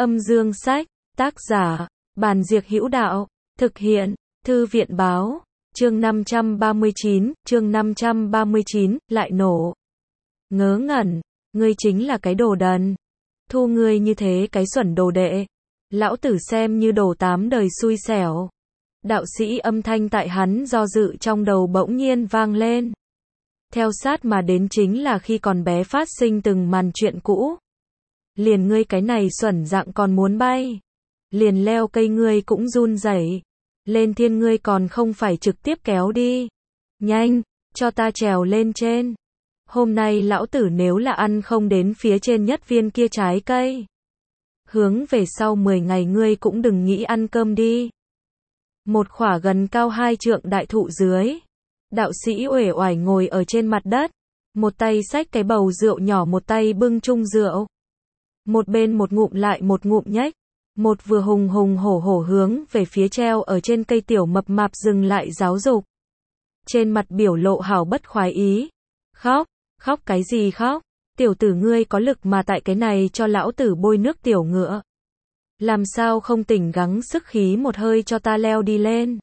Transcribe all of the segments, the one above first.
Âm dương sách, tác giả, Bàn Diệc Hữu Đạo, thực hiện, Thư viện báo, chương 539, lại nổ. Ngớ ngẩn, ngươi chính là cái đồ đần. Thu ngươi như thế cái xuẩn đồ đệ. Lão tử xem như đồ 8 đời xui xẻo. Đạo sĩ âm thanh tại hắn do dự trong đầu bỗng nhiên vang lên. Theo sát mà đến chính là khi còn bé phát sinh từng màn chuyện cũ. Liền ngươi cái này xuẩn dạng còn muốn bay. Liền leo cây ngươi cũng run rẩy. Lên thiên ngươi còn không phải trực tiếp kéo đi. Nhanh, cho ta trèo lên trên. Hôm nay lão tử nếu là ăn không đến phía trên nhất viên kia trái cây. Hướng về sau 10 ngày ngươi cũng đừng nghĩ ăn cơm đi. Một khỏa gần cao 2 trượng đại thụ dưới. Đạo sĩ uể oải ngồi ở trên mặt đất. Một tay xách cái bầu rượu nhỏ, một tay bưng chung rượu. Một bên một ngụm lại một ngụm nhếch. Một vừa hùng hùng hổ hổ hướng về phía treo ở trên cây tiểu mập mạp dừng lại giáo dục. Trên mặt biểu lộ hảo bất khoái ý. Khóc, khóc cái gì khóc? Tiểu tử ngươi có lực mà tại cái này cho lão tử bôi nước tiểu ngựa. Làm sao không tỉnh gắng sức khí một hơi cho ta leo đi lên?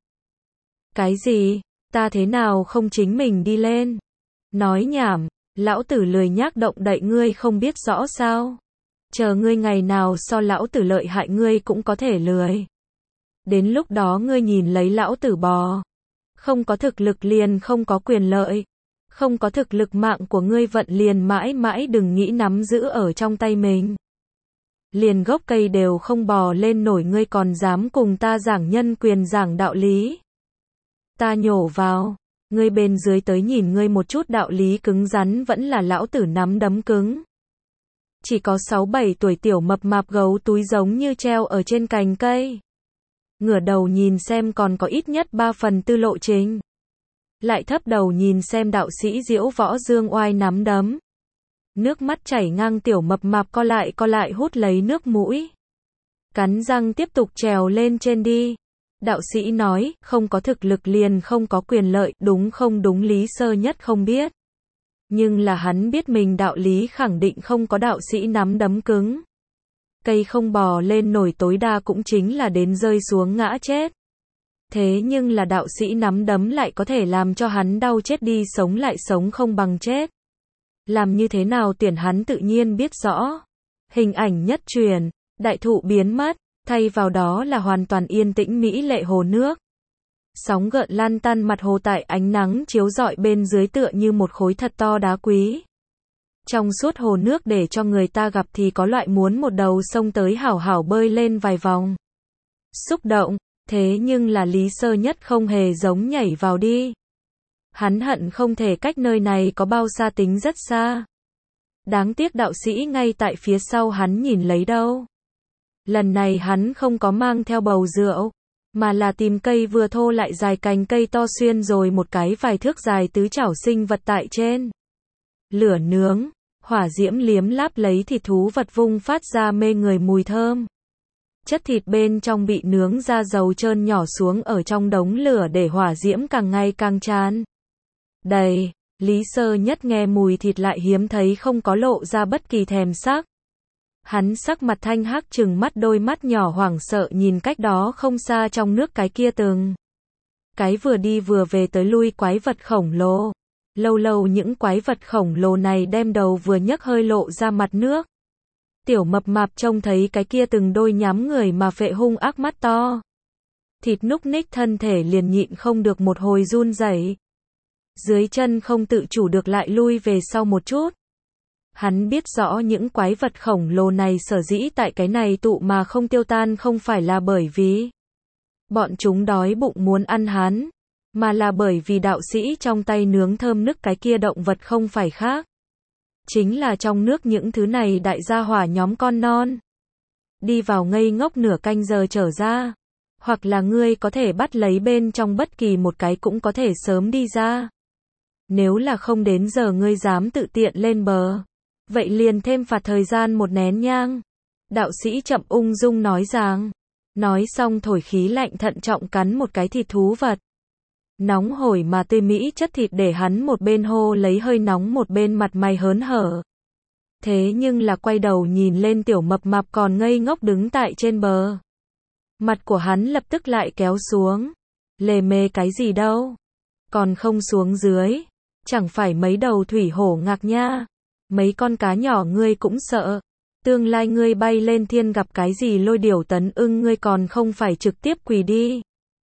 Cái gì? Ta thế nào không chính mình đi lên? Nói nhảm, lão tử lười nhác động đậy ngươi không biết rõ sao? Chờ ngươi ngày nào so lão tử lợi hại ngươi cũng có thể lười. Đến lúc đó ngươi nhìn lấy lão tử bò. Không có thực lực liền không có quyền lợi. Không có thực lực mạng của ngươi vận liền mãi mãi đừng nghĩ nắm giữ ở trong tay mình. Liền gốc cây đều không bò lên nổi ngươi còn dám cùng ta giảng nhân quyền giảng đạo lý. Ta nhổ vào, ngươi bên dưới tới nhìn ngươi một chút đạo lý cứng rắn vẫn là lão tử nắm đấm cứng. Chỉ có 6-7 tuổi tiểu mập mạp gấu túi giống như treo ở trên cành cây. Ngửa đầu nhìn xem còn có ít nhất 3/4 lộ trình. Lại thấp đầu nhìn xem đạo sĩ Diễu Võ Dương Oai nắm đấm. Nước mắt chảy ngang tiểu mập mạp co lại hút lấy nước mũi. Cắn răng tiếp tục trèo lên trên đi. Đạo sĩ nói, không có thực lực liền không có quyền lợi, đúng không đúng Lý Sơ Nhất không biết. Nhưng là hắn biết mình đạo lý khẳng định không có đạo sĩ nắm đấm cứng. Cây không bò lên nổi tối đa cũng chính là đến rơi xuống ngã chết. Thế nhưng là đạo sĩ nắm đấm lại có thể làm cho hắn đau chết đi sống lại sống không bằng chết. Làm như thế nào tiền hắn tự nhiên biết rõ. Hình ảnh nhất truyền, đại thụ biến mất, thay vào đó là hoàn toàn yên tĩnh mỹ lệ hồ nước. Sóng gợn lan tăn mặt hồ tại ánh nắng chiếu rọi bên dưới tựa như một khối thật to đá quý. Trong suốt hồ nước để cho người ta gặp thì có loại muốn một đầu sông tới hảo hảo bơi lên vài vòng. Xúc động, thế nhưng là Lý Sơ Nhất không hề giống nhảy vào đi. Hắn hận không thể cách nơi này có bao xa tính rất xa. Đáng tiếc đạo sĩ ngay tại phía sau hắn nhìn lấy đâu. Lần này hắn không có mang theo bầu rượu, mà là tìm cây vừa thô lại dài cành cây to xuyên rồi một cái vài thước dài tứ chảo sinh vật tại trên. Lửa nướng, hỏa diễm liếm láp lấy thịt thú vật vung phát ra mê người mùi thơm. Chất thịt bên trong bị nướng ra dầu trơn nhỏ xuống ở trong đống lửa để hỏa diễm càng ngày càng tràn. Đầy, Lý Sơ Nhất nghe mùi thịt lại hiếm thấy không có lộ ra bất kỳ thèm sắc. Hắn sắc mặt thanh hắc trừng mắt đôi mắt nhỏ hoảng sợ nhìn cách đó không xa trong nước cái kia từng. Cái vừa đi vừa về tới lui quái vật khổng lồ. Lâu lâu những quái vật khổng lồ này đem đầu vừa nhấc hơi lộ ra mặt nước. Tiểu mập mạp trông thấy cái kia từng đôi nhắm người mà phệ hung ác mắt to. Thịt núc ních thân thể liền nhịn không được một hồi run rẩy. Dưới chân không tự chủ được lại lui về sau một chút. Hắn biết rõ những quái vật khổng lồ này sở dĩ tại cái này tụ mà không tiêu tan không phải là bởi vì bọn chúng đói bụng muốn ăn hắn, mà là bởi vì đạo sĩ trong tay nướng thơm nức cái kia động vật không phải khác. Chính là trong nước những thứ này đại gia hỏa nhóm con non. Đi vào ngây ngốc nửa canh giờ trở ra. Hoặc là ngươi có thể bắt lấy bên trong bất kỳ một cái cũng có thể sớm đi ra. Nếu là không đến giờ ngươi dám tự tiện lên bờ. Vậy liền thêm phạt thời gian 1 nén nhang. Đạo sĩ chậm ung dung nói rằng. Nói xong thổi khí lạnh thận trọng cắn một cái thịt thú vật. Nóng hổi mà tươi mỹ chất thịt để hắn một bên hô lấy hơi nóng một bên mặt mày hớn hở. Thế nhưng là quay đầu nhìn lên tiểu mập mạp còn ngây ngốc đứng tại trên bờ. Mặt của hắn lập tức lại kéo xuống. Lề mề cái gì đâu? Còn không xuống dưới. Chẳng phải mấy đầu thủy hổ ngạc nha. Mấy con cá nhỏ ngươi cũng sợ. Tương lai ngươi bay lên thiên gặp cái gì lôi điểu tấn ưng ngươi còn không phải trực tiếp quỳ đi.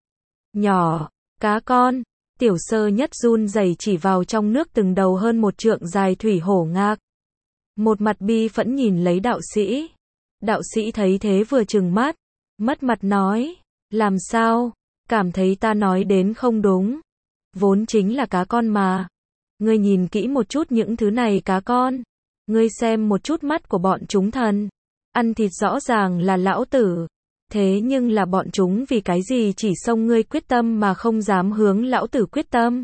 Nhỏ, cá con. Tiểu Sơ Nhất run rẩy chỉ vào trong nước từng đầu hơn 1 trượng dài thủy hổ ngạc. Một mặt bi phẫn nhìn lấy đạo sĩ. Đạo sĩ thấy thế vừa trừng mắt, mất mặt nói, làm sao, cảm thấy ta nói đến không đúng. Vốn chính là cá con mà. Ngươi nhìn kỹ một chút những thứ này cá con. Ngươi xem một chút mắt của bọn chúng thần. Ăn thịt rõ ràng là lão tử. Thế nhưng là bọn chúng vì cái gì chỉ xông ngươi quyết tâm mà không dám hướng lão tử quyết tâm.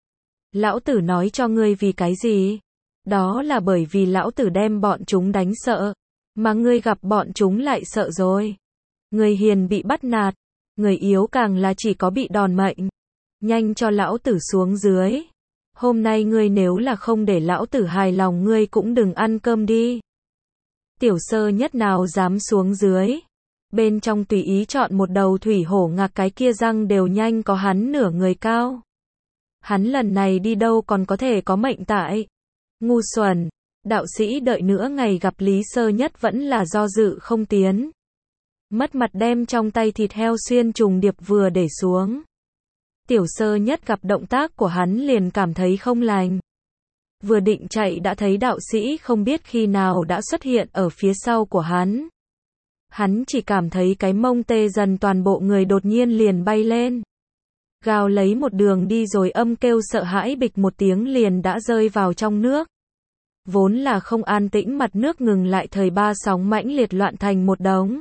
Lão tử nói cho ngươi vì cái gì? Đó là bởi vì lão tử đem bọn chúng đánh sợ. Mà ngươi gặp bọn chúng lại sợ rồi. Người hiền bị bắt nạt. Người yếu càng là chỉ có bị đòn mệnh. Nhanh cho lão tử xuống dưới. Hôm nay ngươi nếu là không để lão tử hài lòng ngươi cũng đừng ăn cơm đi. Tiểu Sơ Nhất nào dám xuống dưới. Bên trong tùy ý chọn một đầu thủy hổ ngạc cái kia răng đều nhanh có hắn nửa người cao. Hắn lần này đi đâu còn có thể có mệnh tại. Ngu xuẩn. Đạo sĩ đợi nữa ngày gặp Lý Sơ Nhất vẫn là do dự không tiến. Mất mặt đem trong tay thịt heo xuyên trùng điệp vừa để xuống. Tiểu Sơ Nhất gặp động tác của hắn liền cảm thấy không lành. Vừa định chạy đã thấy đạo sĩ không biết khi nào đã xuất hiện ở phía sau của hắn. Hắn chỉ cảm thấy cái mông tê dần toàn bộ người đột nhiên liền bay lên. Gào lấy một đường đi rồi âm kêu sợ hãi bịch một tiếng liền đã rơi vào trong nước. Vốn là không an tĩnh mặt nước ngừng lại thời ba sóng mãnh liệt loạn thành một đống.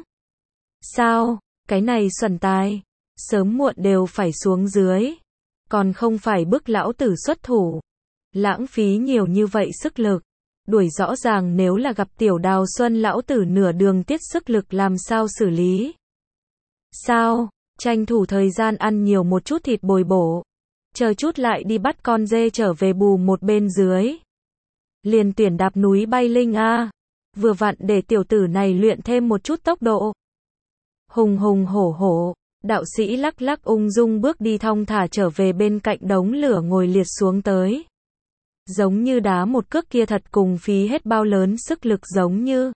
Sao, cái này xuẩn tài, sớm muộn đều phải xuống dưới. Còn không phải bức lão tử xuất thủ. Lãng phí nhiều như vậy sức lực. Đuổi rõ ràng nếu là gặp tiểu Đào Xuân lão tử nửa đường tiết sức lực làm sao xử lý. Sao, tranh thủ thời gian ăn nhiều một chút thịt bồi bổ. Chờ chút lại đi bắt con dê trở về bù một bên dưới. Liền tuyển đạp núi bay linh a. Vừa vặn để tiểu tử này luyện thêm một chút tốc độ. Hùng hùng hổ hổ. Đạo sĩ lắc lắc ung dung bước đi thong thả trở về bên cạnh đống lửa ngồi liệt xuống tới. Giống như đá một cước kia thật cùng phí hết bao lớn sức lực giống như.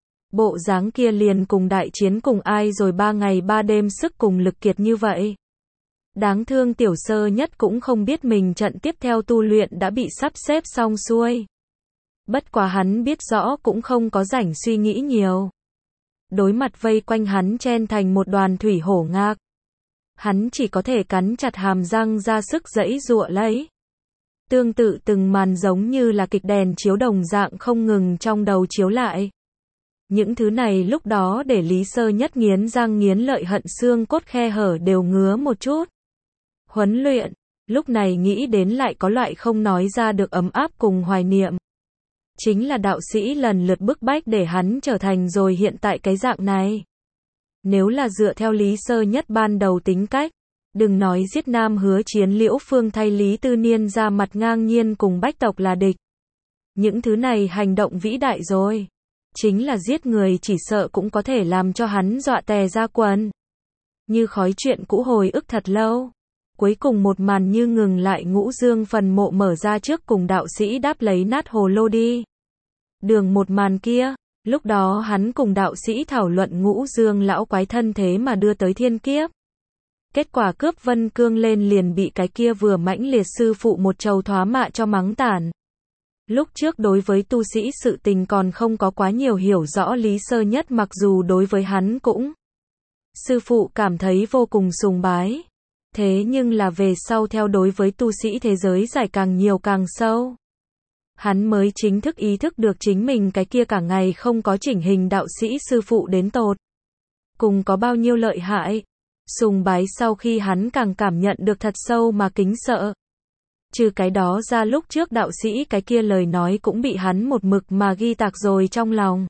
Bộ dáng kia liền cùng đại chiến cùng ai rồi 3 ngày 3 đêm sức cùng lực kiệt như vậy. Đáng thương Tiểu Sơ Nhất cũng không biết mình trận tiếp theo tu luyện đã bị sắp xếp xong xuôi. Bất quá hắn biết rõ cũng không có rảnh suy nghĩ nhiều. Đối mặt vây quanh hắn chen thành một đoàn thủy hổ ngạc. Hắn chỉ có thể cắn chặt hàm răng ra sức giãy giụa lấy. Tương tự từng màn giống như là kịch đèn chiếu đồng dạng không ngừng trong đầu chiếu lại. Những thứ này lúc đó để Lý Sơ Nhất nghiến răng nghiến lợi hận xương cốt khe hở đều ngứa một chút. Huấn luyện, lúc này nghĩ đến lại có loại không nói ra được ấm áp cùng hoài niệm. Chính là đạo sĩ lần lượt bức bách để hắn trở thành rồi hiện tại cái dạng này. Nếu là dựa theo Lý Sơ Nhất ban đầu tính cách, đừng nói giết Nam Hứa Chiến Liễu Phương thay Lý Tư Niên ra mặt ngang nhiên cùng bách tộc là địch. Những thứ này hành động vĩ đại rồi. Chính là giết người chỉ sợ cũng có thể làm cho hắn dọa tè ra quần. Như khói chuyện cũ hồi ức thật lâu. Cuối cùng một màn như ngừng lại Ngũ Dương phần mộ mở ra trước cùng đạo sĩ đáp lấy nát hồ lô đi. Đường một màn kia, lúc đó hắn cùng đạo sĩ thảo luận Ngũ Dương lão quái thân thế mà đưa tới thiên kiếp. Kết quả cướp Vân Cương lên liền bị cái kia vừa mãnh liệt sư phụ một trầu thoá mạ cho mắng tàn. Lúc trước đối với tu sĩ sự tình còn không có quá nhiều hiểu rõ Lý Sơ Nhất mặc dù đối với hắn cũng. Sư phụ cảm thấy vô cùng sùng bái. Thế nhưng là về sau theo đối với tu sĩ thế giới giải càng nhiều càng sâu. Hắn mới chính thức ý thức được chính mình cái kia cả ngày không có chỉnh hình đạo sĩ sư phụ đến tột. Cùng có bao nhiêu lợi hại. Sùng bái sau khi hắn càng cảm nhận được thật sâu mà kính sợ. Trừ cái đó ra lúc trước đạo sĩ cái kia lời nói cũng bị hắn một mực mà ghi tạc rồi trong lòng.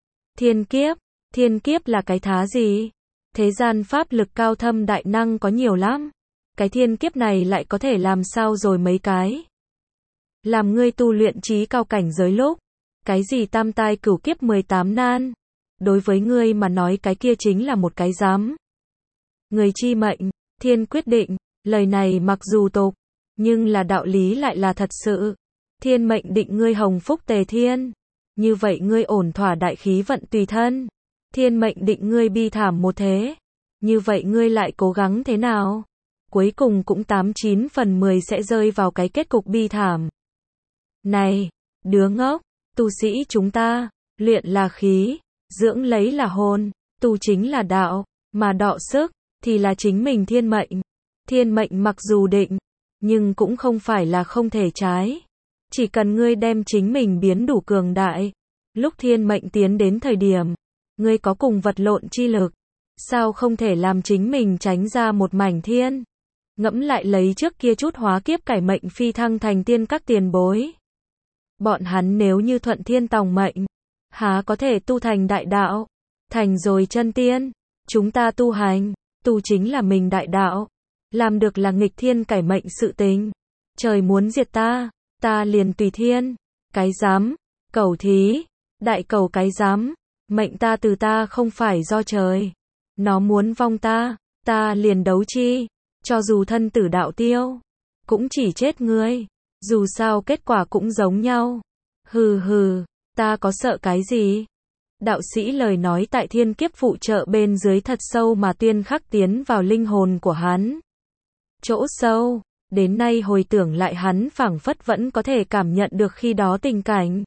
Thiên kiếp là cái thá gì? Thế gian pháp lực cao thâm đại năng có nhiều lắm. Cái thiên kiếp này lại có thể làm sao rồi mấy cái? Làm ngươi tu luyện trí cao cảnh giới lúc. Cái gì tam tai cửu kiếp 18 nan? Đối với ngươi mà nói cái kia chính là một cái giám. Người chi mệnh, thiên quyết định, lời này mặc dù tục, nhưng là đạo lý lại là thật sự. Thiên mệnh định ngươi hồng phúc tề thiên. Như vậy ngươi ổn thỏa đại khí vận tùy thân. Thiên mệnh định ngươi bi thảm một thế. Như vậy ngươi lại cố gắng thế nào? Cuối cùng cũng 89 phần 10 sẽ rơi vào cái kết cục bi thảm. Này, đứa ngốc, tu sĩ chúng ta, luyện là khí, dưỡng lấy là hồn, tu chính là đạo, mà đọ sức, thì là chính mình thiên mệnh. Thiên mệnh mặc dù định, nhưng cũng không phải là không thể trái. Chỉ cần ngươi đem chính mình biến đủ cường đại, lúc thiên mệnh tiến đến thời điểm, ngươi có cùng vật lộn chi lực, sao không thể làm chính mình tránh ra một mảnh thiên. Ngẫm lại lấy trước kia chút hóa kiếp cải mệnh phi thăng thành tiên các tiền bối. Bọn hắn nếu như thuận thiên tòng mệnh, há có thể tu thành đại đạo, thành rồi chân tiên. Chúng ta tu hành, tu chính là mình đại đạo, làm được là nghịch thiên cải mệnh sự tình. Trời muốn diệt ta liền tùy thiên. Cái dám, cầu thí, đại cầu cái dám, mệnh ta từ ta không phải do trời. Nó muốn vong ta liền đấu chi, cho dù thân tử đạo tiêu, cũng chỉ chết ngươi, dù sao kết quả cũng giống nhau. Hừ hừ, ta có sợ cái gì? Đạo sĩ lời nói tại thiên kiếp phụ trợ bên dưới thật sâu mà tuyên khắc tiến vào linh hồn của hắn. Chỗ sâu, đến nay hồi tưởng lại hắn phảng phất vẫn có thể cảm nhận được khi đó tình cảnh.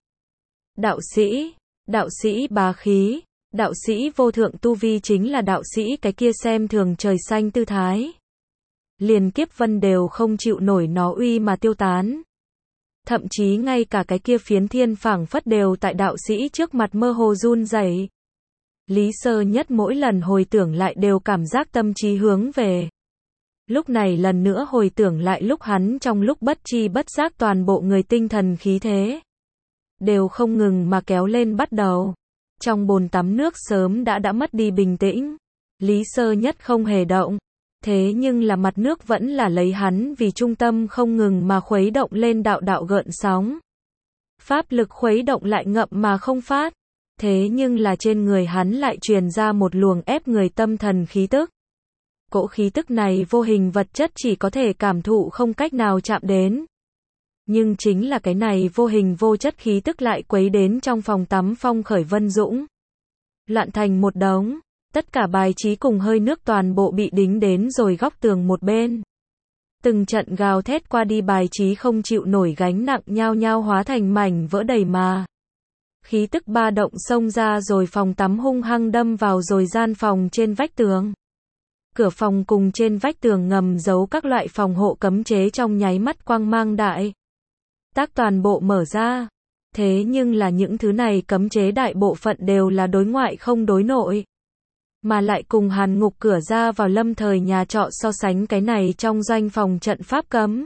Đạo sĩ bá khí, đạo sĩ vô thượng tu vi chính là đạo sĩ cái kia xem thường trời xanh tư thái. Liền kiếp vân đều không chịu nổi nó uy mà tiêu tán. Thậm chí ngay cả cái kia phiến thiên phảng phất đều tại đạo sĩ trước mặt mơ hồ run rẩy. Lý Sơ Nhất mỗi lần hồi tưởng lại đều cảm giác tâm trí hướng về. Lúc này lần nữa hồi tưởng lại lúc hắn trong lúc bất chi bất giác toàn bộ người tinh thần khí thế đều không ngừng mà kéo lên bắt đầu. Trong bồn tắm nước sớm đã mất đi bình tĩnh. Lý Sơ Nhất không hề động. Thế nhưng là mặt nước vẫn là lấy hắn vì trung tâm không ngừng mà khuấy động lên đạo đạo gợn sóng. Pháp lực khuấy động lại ngậm mà không phát. Thế nhưng là trên người hắn lại truyền ra một luồng ép người tâm thần khí tức. Cỗ khí tức này vô hình vật chất chỉ có thể cảm thụ không cách nào chạm đến. Nhưng chính là cái này vô hình vô chất khí tức lại quấy đến trong phòng tắm phong khởi vân dũng. Loạn thành một đống. Tất cả bài trí cùng hơi nước toàn bộ bị đính đến rồi góc tường một bên. Từng trận gào thét qua đi bài trí không chịu nổi gánh nặng nhao nhao hóa thành mảnh vỡ đầy mà. Khí tức ba động xông ra rồi phòng tắm hung hăng đâm vào rồi gian phòng trên vách tường. Cửa phòng cùng trên vách tường ngầm giấu các loại phòng hộ cấm chế trong nháy mắt quang mang đại tác toàn bộ mở ra. Thế nhưng là những thứ này cấm chế đại bộ phận đều là đối ngoại không đối nội. Mà lại cùng hàn ngục cửa ra vào lâm thời nhà trọ so sánh cái này trong doanh phòng trận pháp cấm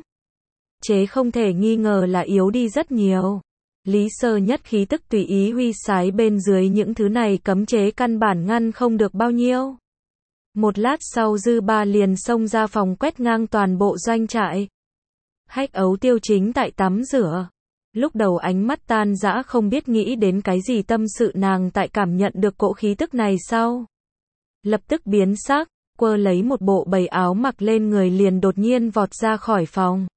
chế không thể nghi ngờ là yếu đi rất nhiều. Lý Sơ Nhất khí tức tùy ý huy sái bên dưới những thứ này cấm chế căn bản ngăn không được bao nhiêu. Một lát sau dư ba liền xông ra phòng quét ngang toàn bộ doanh trại. Hách Ấu Tiêu chính tại tắm rửa. Lúc đầu ánh mắt tan dã không biết nghĩ đến cái gì tâm sự nàng tại cảm nhận được cỗ khí tức này sau. Lập tức biến sắc, quơ lấy một bộ bầy áo mặc lên người liền đột nhiên vọt ra khỏi phòng.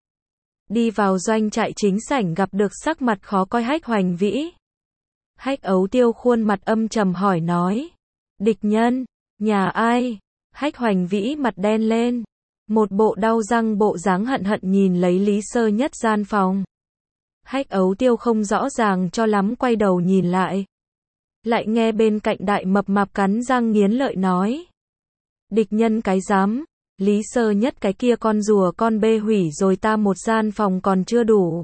Đi vào doanh trại chính sảnh gặp được sắc mặt khó coi Hách Hoành Vĩ. Hách Ấu Tiêu khuôn mặt âm trầm hỏi nói. Địch nhân, nhà ai? Hách Hoành Vĩ mặt đen lên. Một bộ đau răng bộ dáng hận hận nhìn lấy Lý Sơ Nhất gian phòng. Hách Ấu Tiêu không rõ ràng cho lắm quay đầu nhìn lại. Lại nghe bên cạnh đại mập mạp cắn răng nghiến lợi nói. Địch nhân cái dám, Lý Sơ Nhất cái kia con rùa con bê hủy rồi ta một gian phòng còn chưa đủ.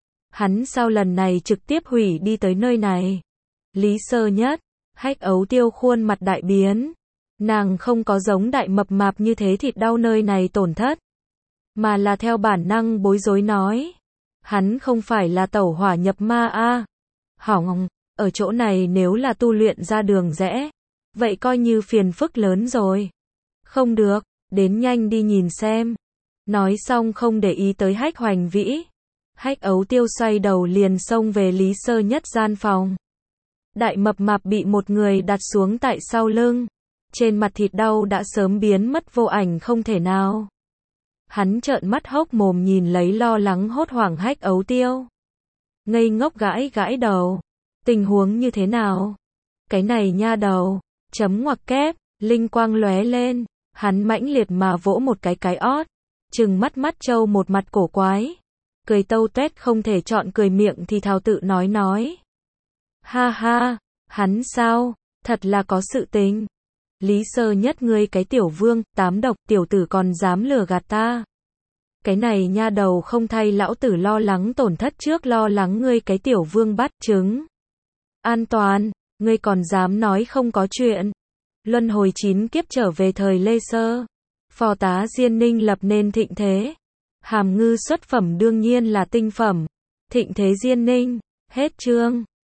Hắn sao lần này trực tiếp hủy đi tới nơi này. Lý Sơ Nhất, Hách Ấu Tiêu khuôn mặt đại biến. Nàng không có giống đại mập mạp như thế thịt đau nơi này tổn thất. Mà là theo bản năng bối rối nói. Hắn không phải là tẩu hỏa nhập ma a. Hỏng, ở chỗ này nếu là tu luyện ra đường rẽ, vậy coi như phiền phức lớn rồi. Không được, đến nhanh đi nhìn xem. Nói xong không để ý tới Hách Hoành Vĩ. Hách Ấu Tiêu xoay đầu liền xông về Lý Sơ Nhất gian phòng. Đại mập mạp bị một người đặt xuống tại sau lưng. Trên mặt thịt đau đã sớm biến mất vô ảnh không thể nào. Hắn trợn mắt hốc mồm nhìn lấy lo lắng hốt hoảng Hách Ấu Tiêu. Ngây ngốc gãi gãi đầu. Tình huống như thế nào? Cái này nha đầu. Chấm ngoặc kép, linh quang lóe lên. Hắn mãnh liệt mà vỗ một cái ót. Trừng mắt mắt trâu một mặt cổ quái. Cười tâu tuét không thể chọn cười miệng thì thào tự nói. Ha ha, hắn sao? Thật là có sự tình. Lý Sơ Nhất ngươi cái tiểu vương, tám độc tiểu tử còn dám lừa gạt ta. Cái này nha đầu không thay lão tử lo lắng tổn thất trước lo lắng ngươi cái tiểu vương bắt trứng. An toàn, ngươi còn dám nói không có chuyện. Luân hồi 9 kiếp trở về thời Lê Sơ. Phò tá Diên Ninh lập nên thịnh thế. Hàm ngư xuất phẩm đương nhiên là tinh phẩm. Thịnh thế Diên Ninh. Hết chương.